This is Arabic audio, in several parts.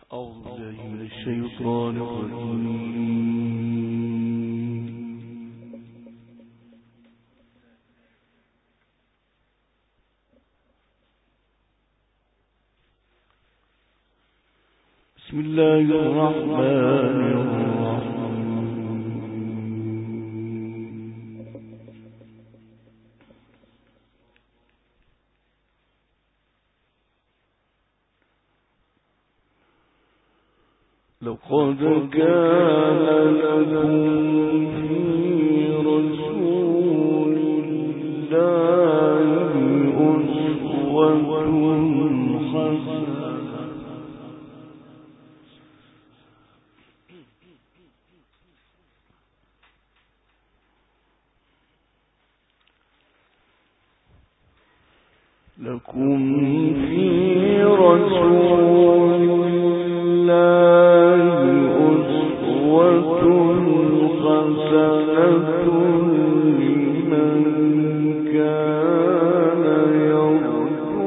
أعوذ بالله من الشيطان الرجيم. بسم الله الرحمن الرحيم. لقد كان لكم في رسول الله أسوة حسنة لكم في رسول الله أسوة حسنة لمن كان يرجو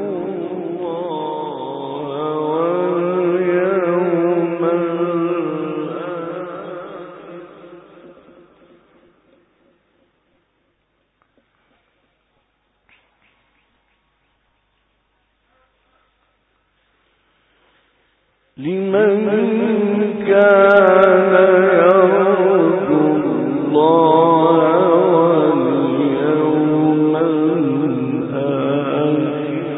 الله واليوم الآخر لمن كان يرجو الله واليوم الآخر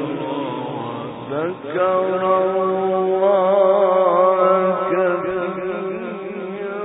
وذكر الله كثيرا.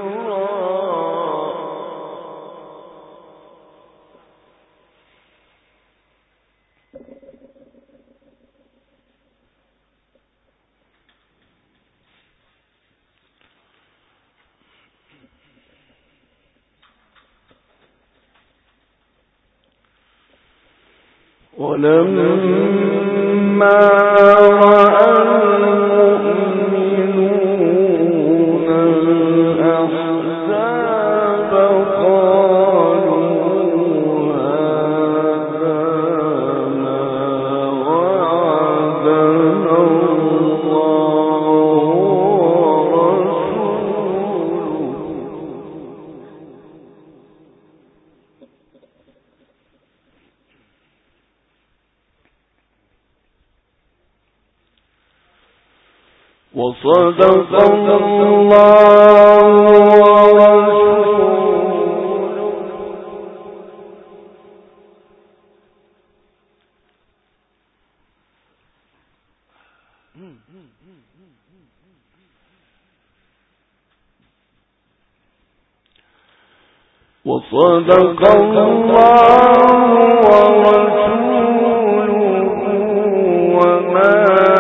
ولما رأى المؤمنون الأحزاب قالوا هذا ما وعدنا الله وصدق الله ورسوله وصدق الله ورسوله وما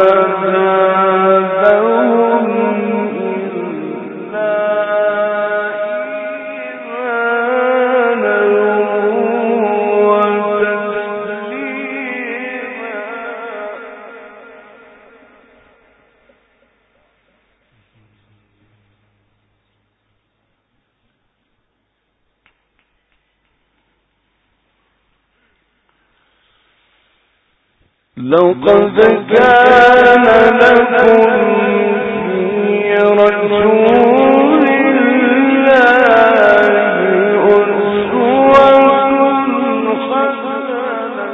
لقد كان لكم في رسول الله أسوة حسنة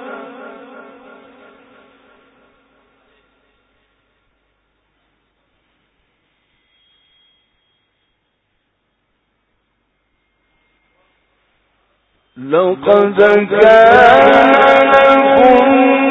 لقد كان لكم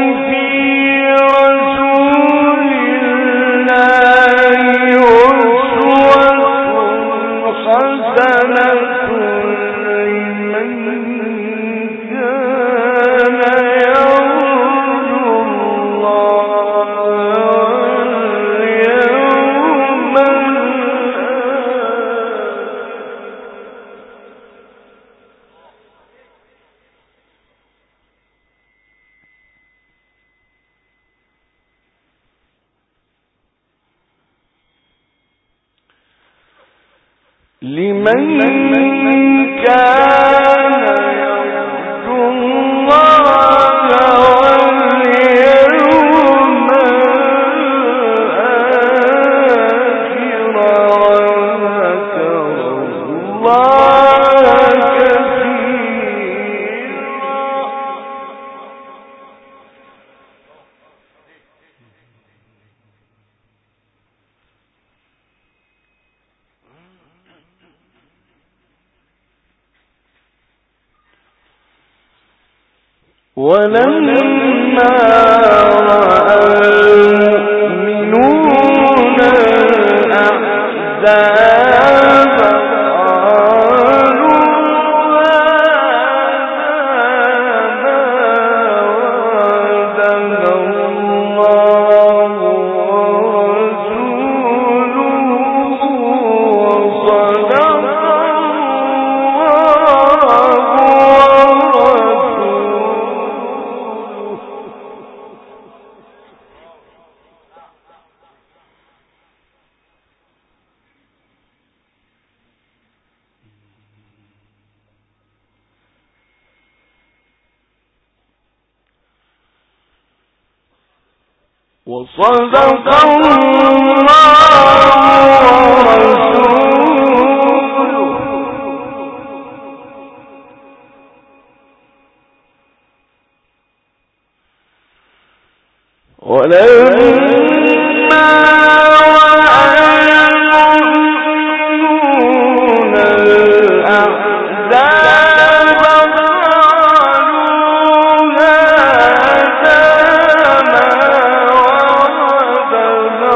لمن كان يرجو الله واليوم الآخر ولما رأى المؤمنون الأحزاب قالوا هذا ما وعدنا الله ورسوله وصدق وصدق الله ورسوله ولما رأى المؤمنون الأحزاب قالوا هذا ما وعدنا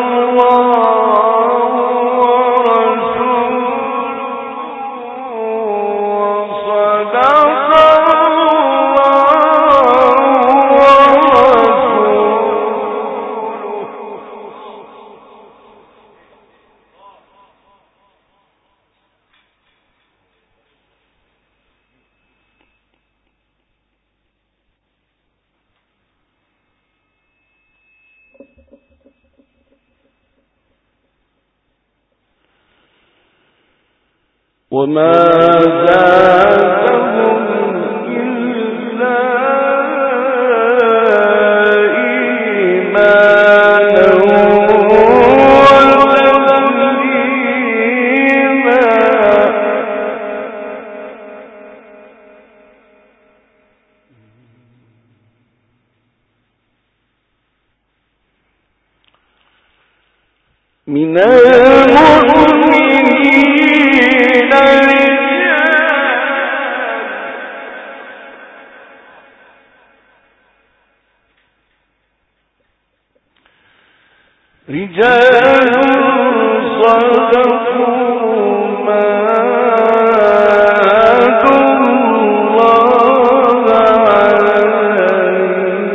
الله ورسوله وصدق وما زادهم إلا إيمانا وتسليما من المؤمنين رجال صدقوا ما عاهدوا الله عليه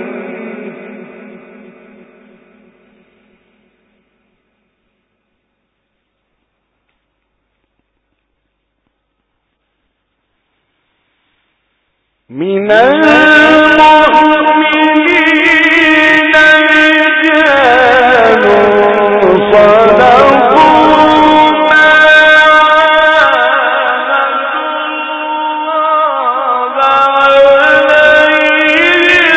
من المؤمنين رجال صدقوا ما عاهدوا الله عليه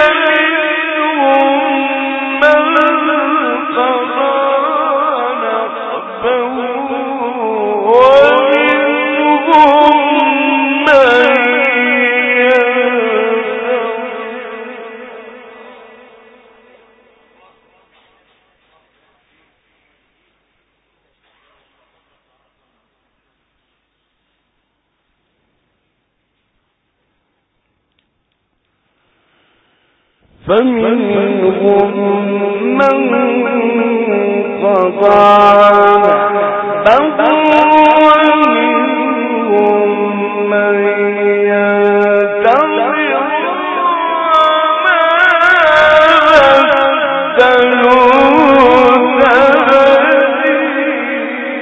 فمنهم من قضى نحبه ومنهم من فمنهم من قضى نحبه ومنهم من ينتظر وما بدلوا تبديلا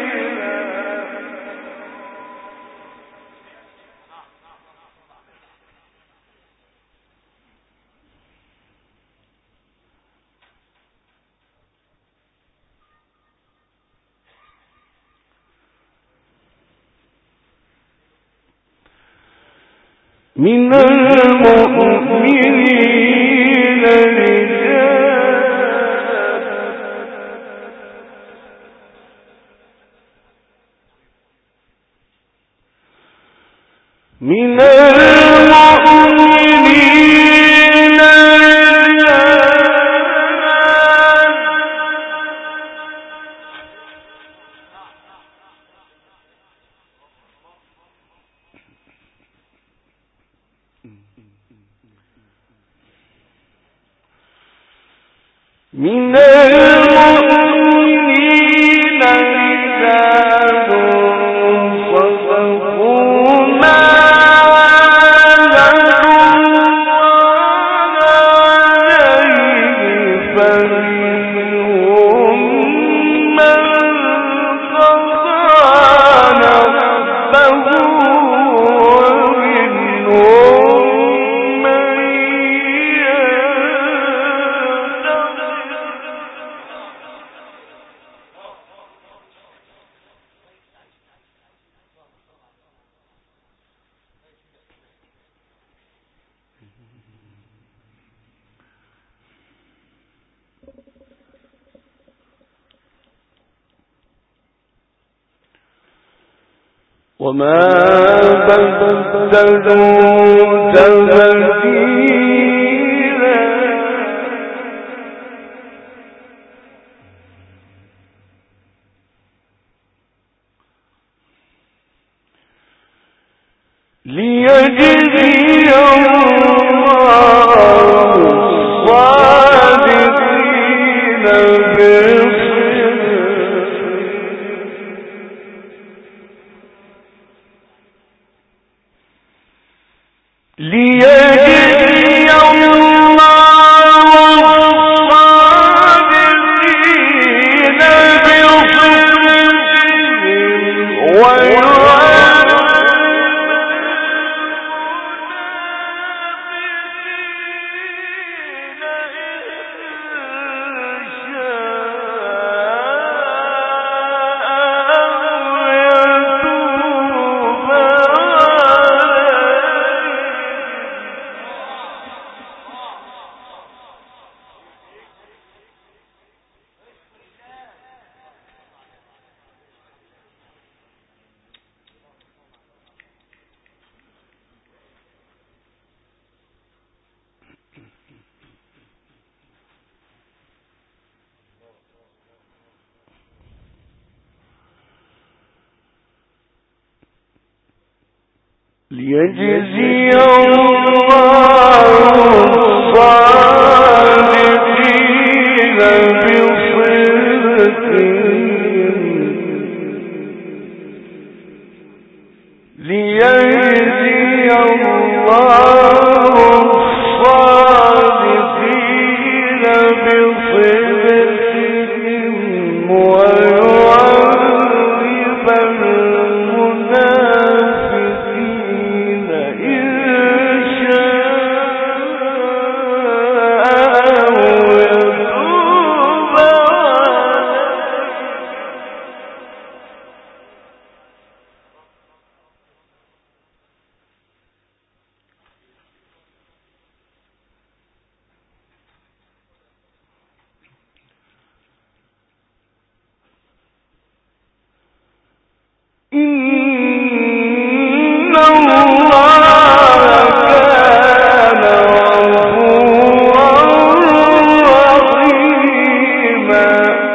من المؤمنين رجال من المؤمنين رجال من المؤمنين رجال صدقوا ما عاهدوا عليه فمنهم من قضى نحبه ومنهم من وما بدلوا تبديلا ليجزي الله الصادقين ليجزي الله الصادقين بصدقهم ويعذب ليجزي الله الصادقين بصدقهم ليجزي الله الصادقين بصدقهم ويعذب المنافقين إن شاء أو يتوب إن الله كان غفورا رحيما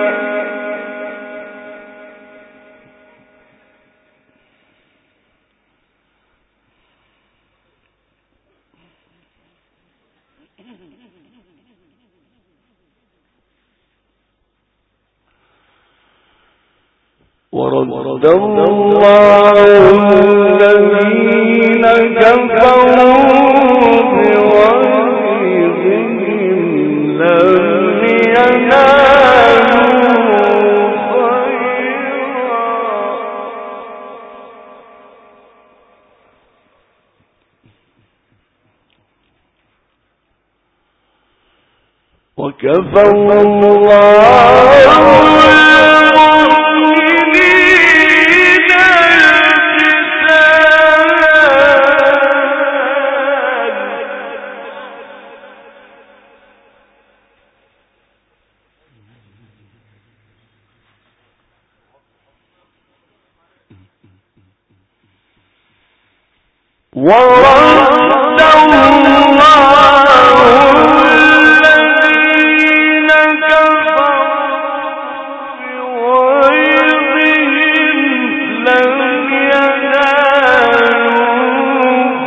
ورد الله الذين كفروا بغيظهم لم ينالوا خيرا وكفى الله ورد الله الذين كفروا بغيظهم لم ينالوا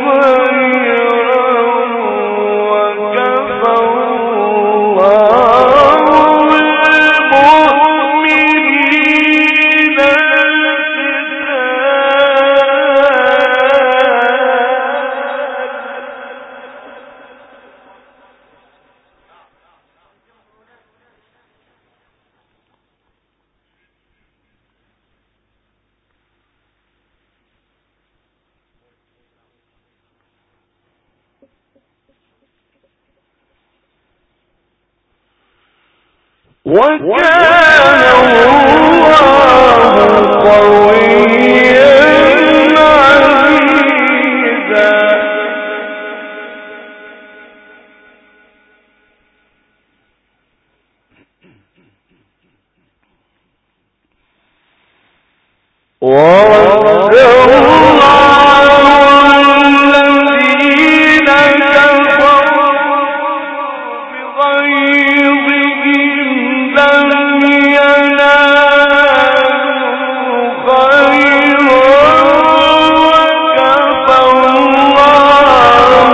خيرا وكفى الله وكان الله قويا عزيزا. ورد الله الذين كفروا بغيظهم لم ينالوا خيرا وكفى الله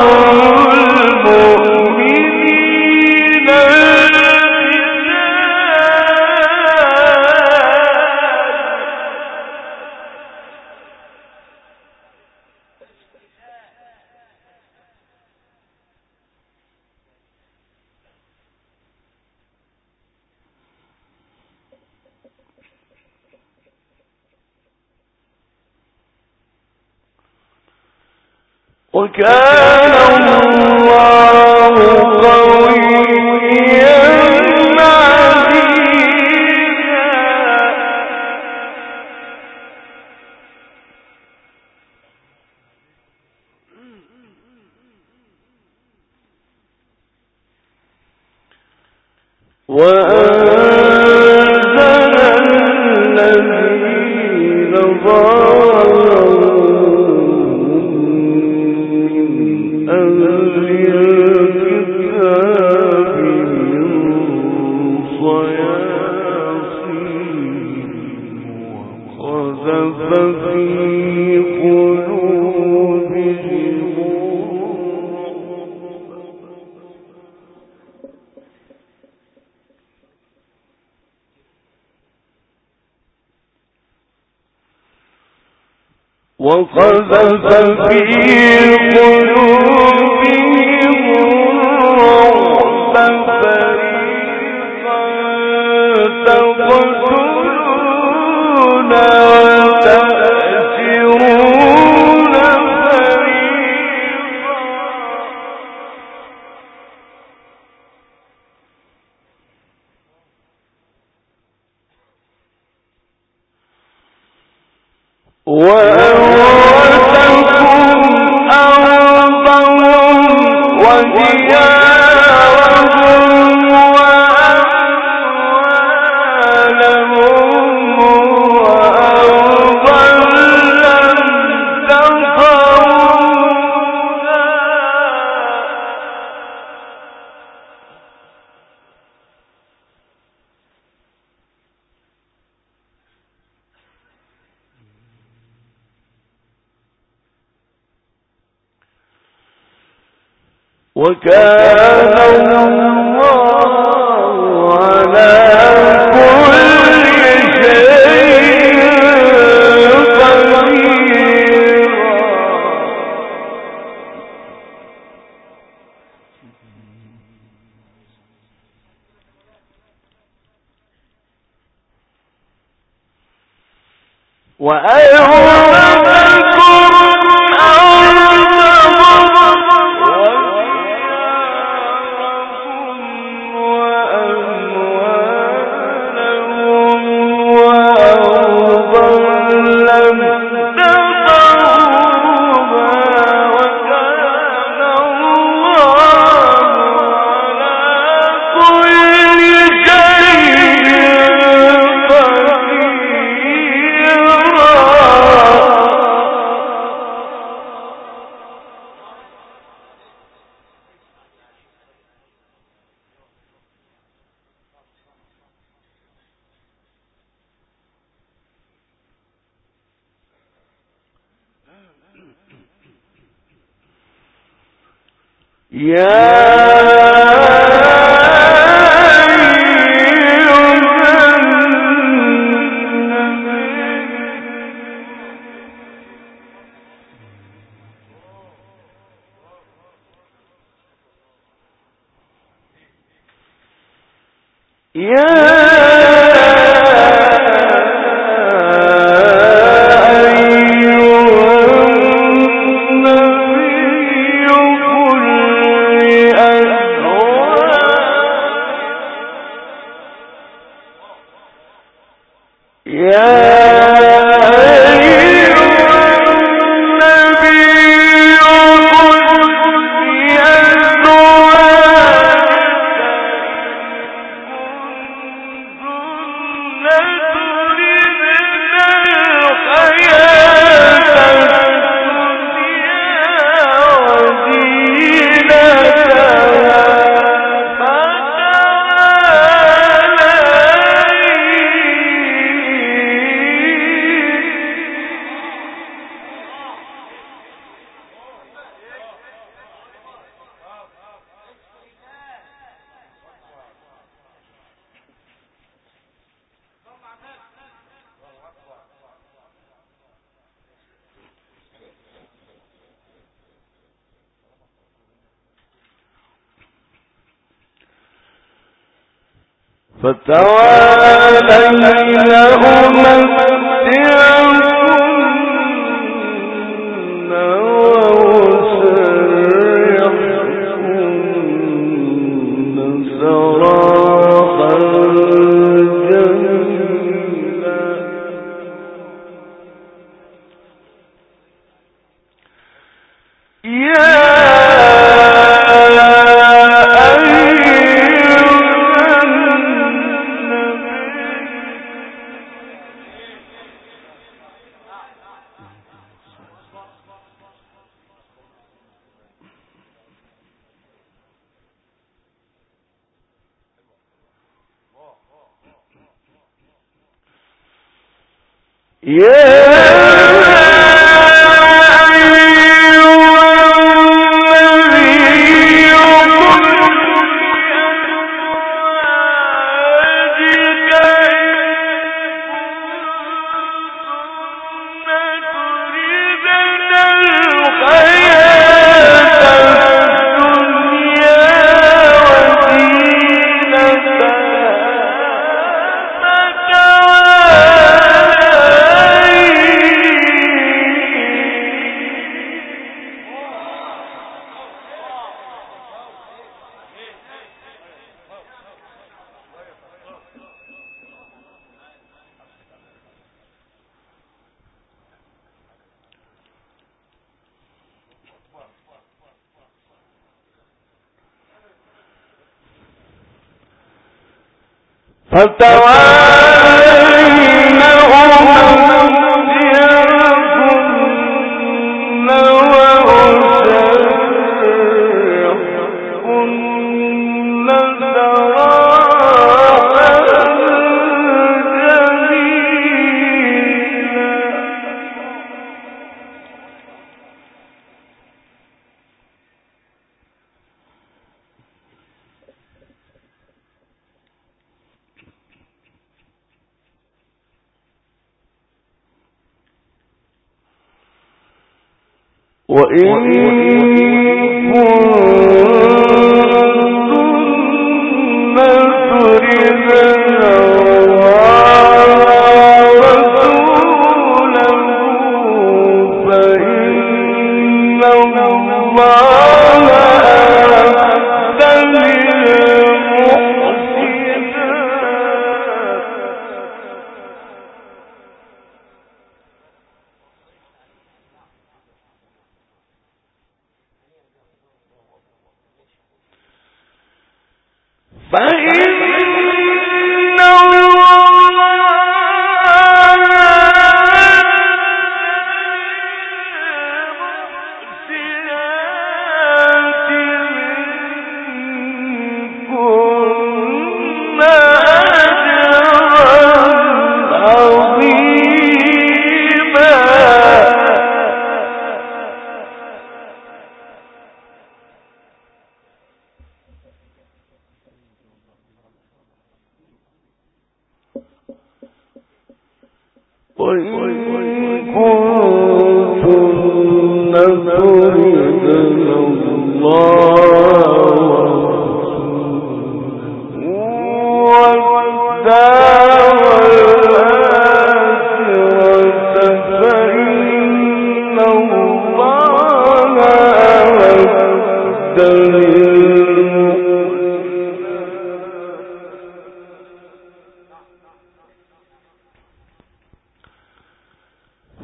المؤمنين وكان الله قويا عزيزا. وأنزل الذين ظاهروا وقذف في قلوبهم الرعب فريقا تقتلون وتأسرون فريقا. وأورثكم أرضهم وديارهم وأموالهم وأرضا لم تطئوها. وكان الله على كل شيء قديرا. وأورثكم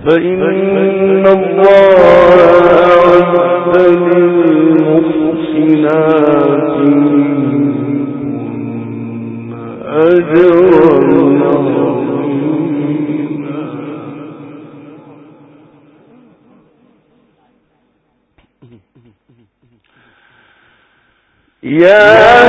فإن الله أعد للمحسنات أجرا عظيما. يا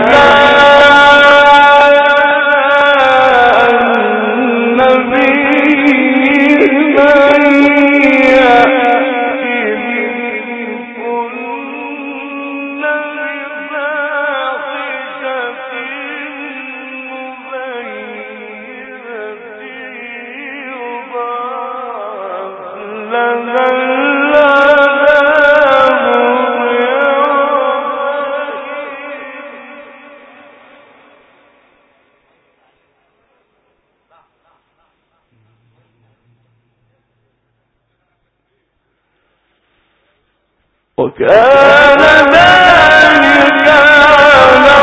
وكان ذلك على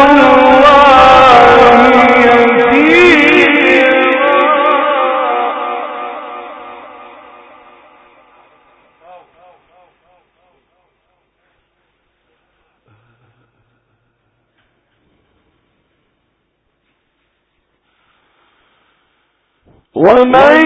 الله يسيرا. ومن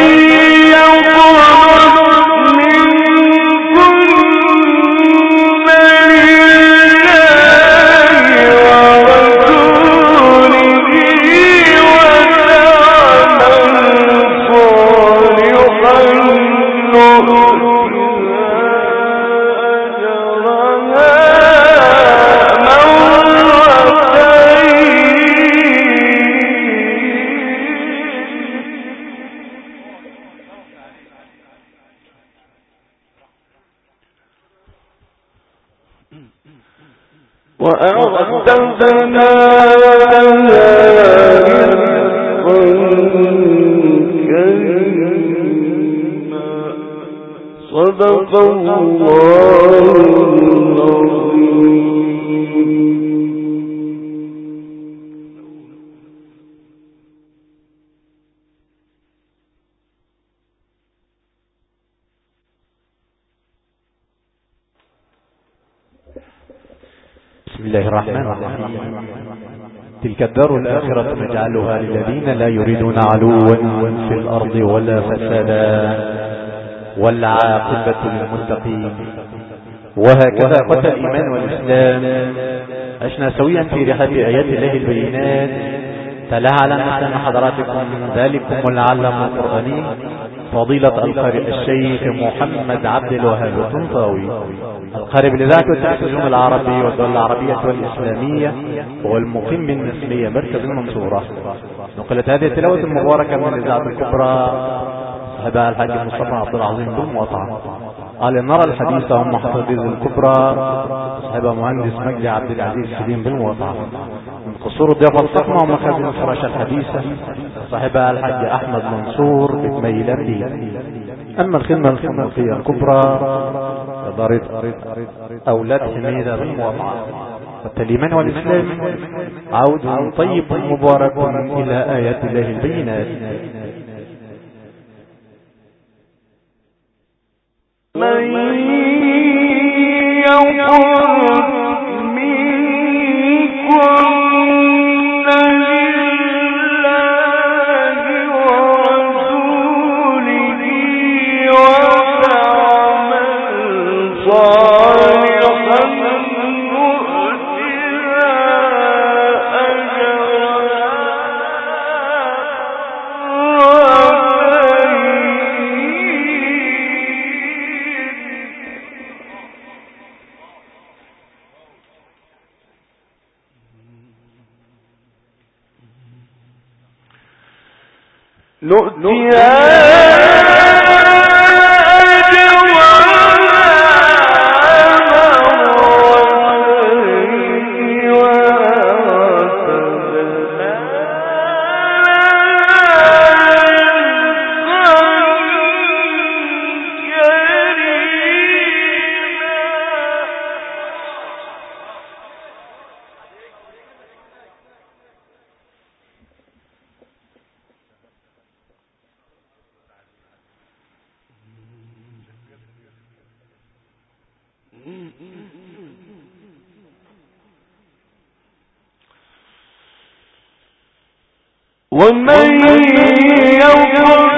وأعتدنا رزقا كريما. صدق الله العظيم. بسم الله الرحمن الرحيم. تلك الدار الآخرة نجعلها للذين لا يريدون علوا في الأرض ولا فسادا والعاقبة للمتقين. وهكذا قتل الإيمان والإسلام عشنا سويا في رحاب آيات الله البينات تلاها على مثل حضراتكم ذلكم العلم القرآني فضيلة القارئ الشيخ محمد عبد الوهاب الطنطاوي القارئ بالإذاعة والتلفزيون العربي والدول العربية والإسلامية والمقيم بالنسبية مركز المنصورة. نقلت هذه التلاوة المباركة من الإذاعة الكبرى صاحبها الحاج مصطفى عبد العظيم بالمواطعة. قال نرى الحديث هم حفظ الكبرى صاحبها مهندس مجدي عبد العزيز سليم بالمواطعة. من قصور الضيافة الصقمة ومخازن الفراشة الحديثة صاحبها الحاج أحمد منصور بتميلان دي. أما الخدمة الخدمة الكبرى إدارة أولاد حميدة بالمواطعة. والتليمان والإسلام عود طيب مبارك إلى آيات الله البينات. من يقول منكم ومن يقل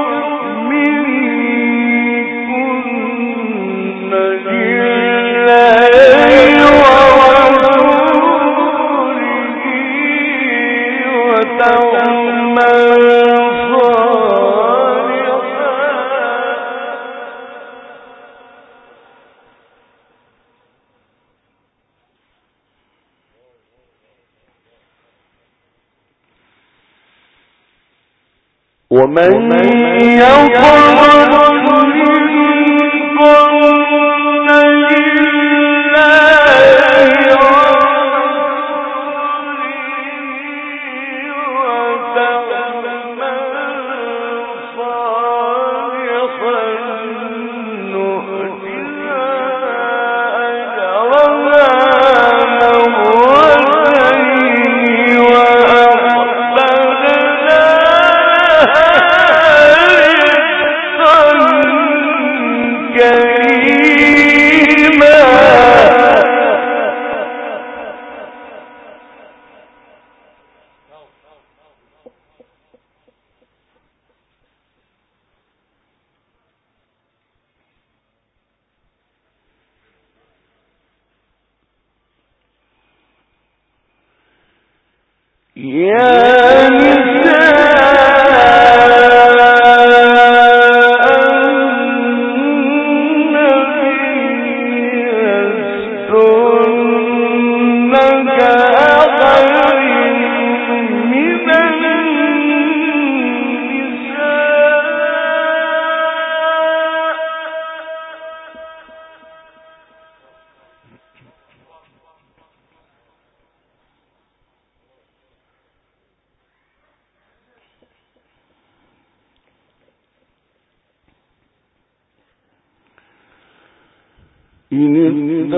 إن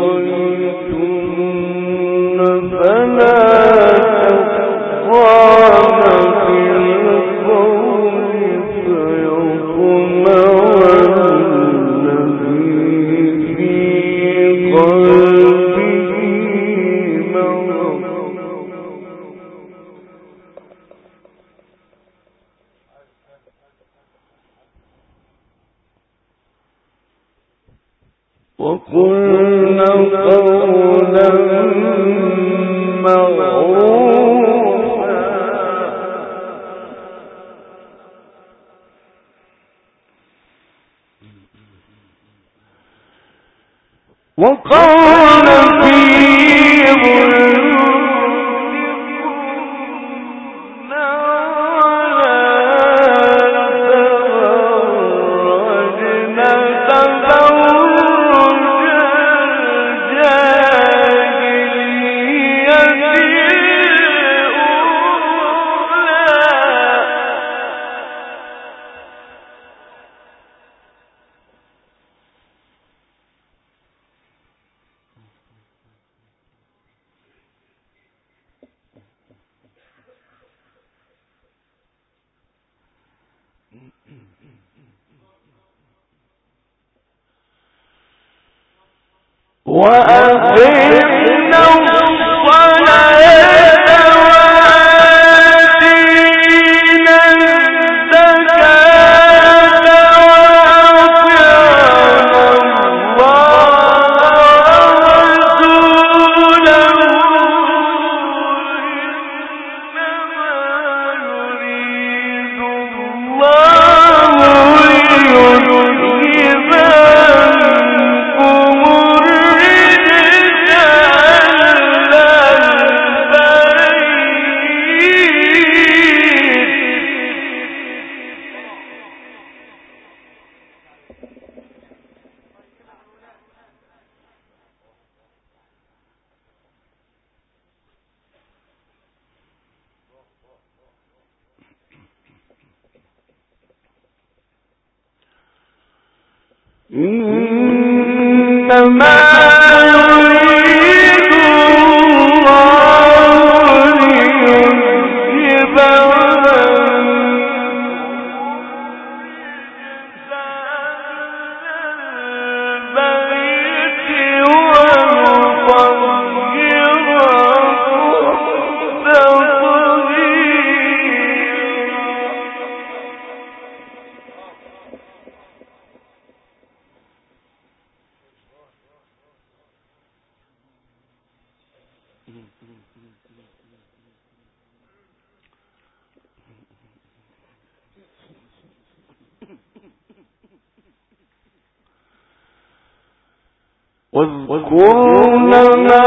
اتقيتن فلا تخضعن بالقول فيطمع الذي في قلبه مرض وقلن قولا معروفا وقال في وأقمنا الصلاة وآتينا الزكاة وأطعنا الله ورسوله إنما يريد الله ليذهب عنكم إنما يريد الله ليذهب البيت ويطهركم تطهيرا واذكرن ما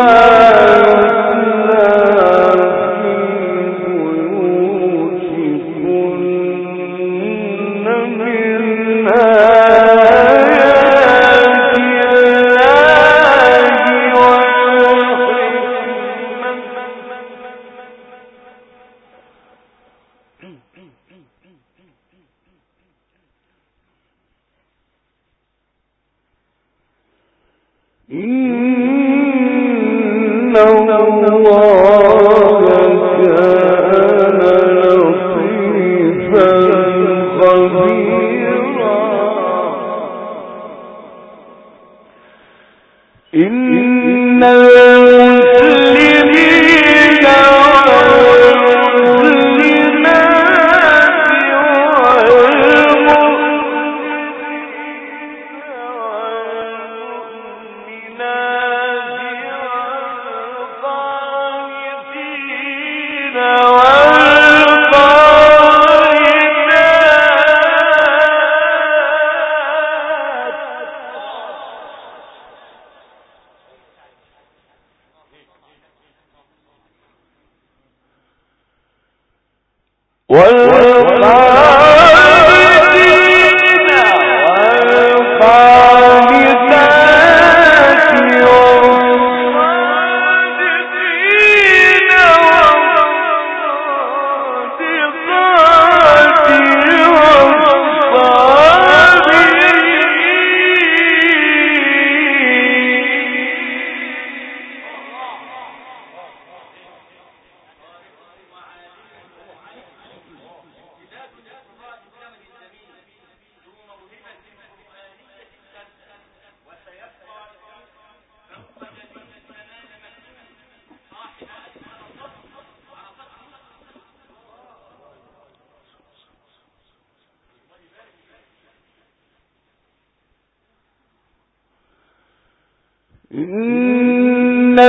إن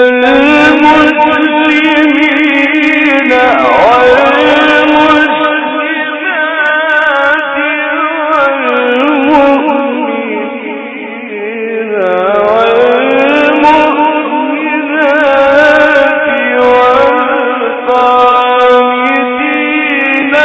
المسلمين والمسلمات والمؤمنين والمؤمنات والقانتين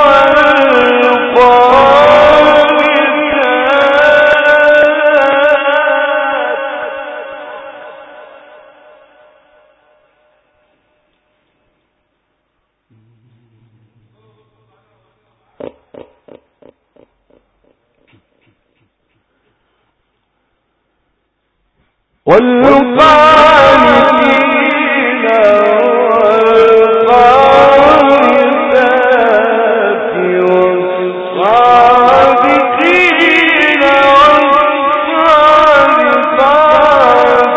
والقانتين والقانتات والصادقين والصادقات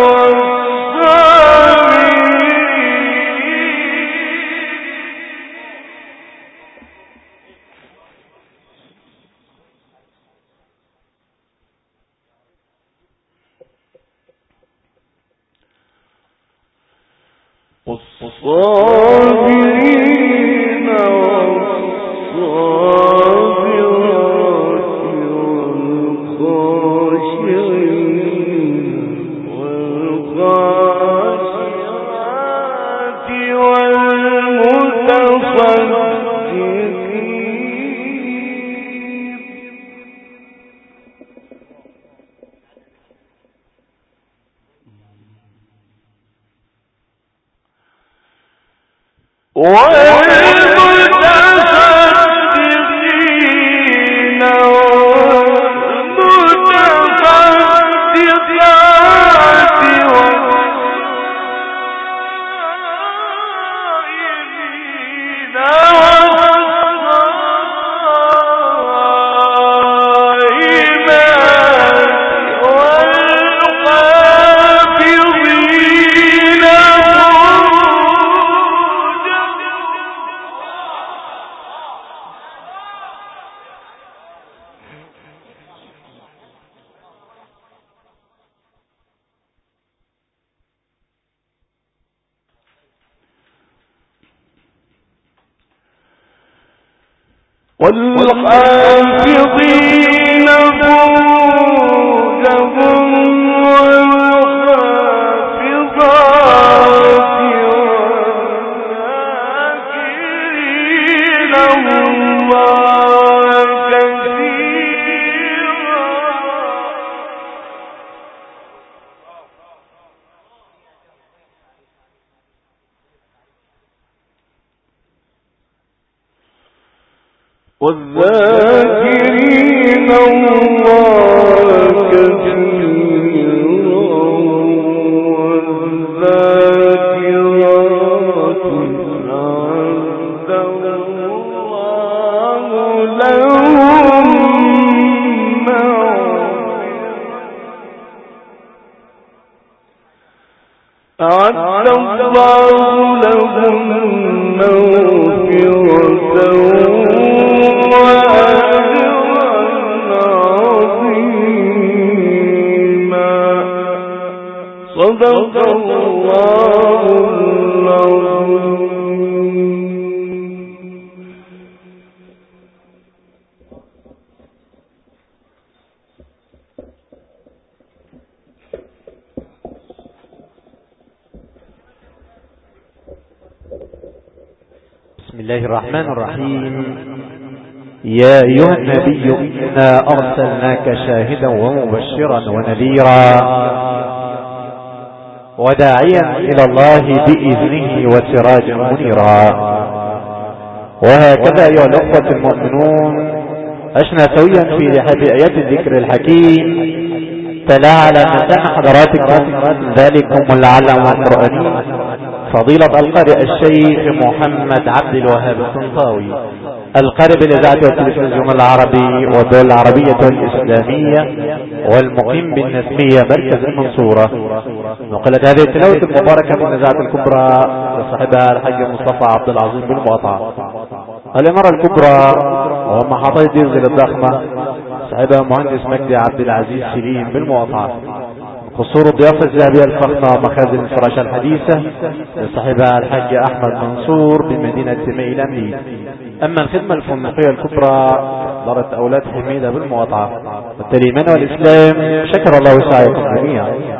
والصابرين والصابرات والخاشعين والخاشعات والمتصدقين والمتصدقين والمتصدقات والصائمين والصائمات والحافظين والحافظين فروجهم والذاكرين الله كثيرا والذاكرات أعد الله لهم مغفرة وأجرا عظيما. صدق الله العظيم. بسم الله الرحمن الرحيم. يا أيها النبي إنا أرسلناك شاهدا ومبشرا ونذيرا وداعيا إلى الله بإذنه وسراجا منيرا. وهكذا أيها الأخوة المؤمنون عشنا سويا في آيات الذكر الحكيم تلا على مكان حضراتكم ذلكم العلم القرآني فضيلة القارئ الشيخ محمد عبد الوهاب الطنطاوي القارئ بالإذاعة والتلفزيون العربي والدول العربية والإسلامية والمقيم بالنسمية مركز المنصورة. نقلت هذه التلاوة المباركة من الإذاعة الكبرى لصاحبها الحاج مصطفى عبد العظيم بالمقاطعة. الإمارة الكبرى ومحطة ديزل الضخمة صاحبها مهندس مجدي عبد العزيز سليم بالمقاطعة. قصور الضيافة الذهبية الفخمة ومخازن الفراشة الحديثة لصاحبها الحاج أحمد منصور بمدينة ميلان. أما الخدمة الفندقية الكبرى دارت أولاد حميدة بالمقاطعة. والتليمان والإسلام شكر الله سعيكم جميعا.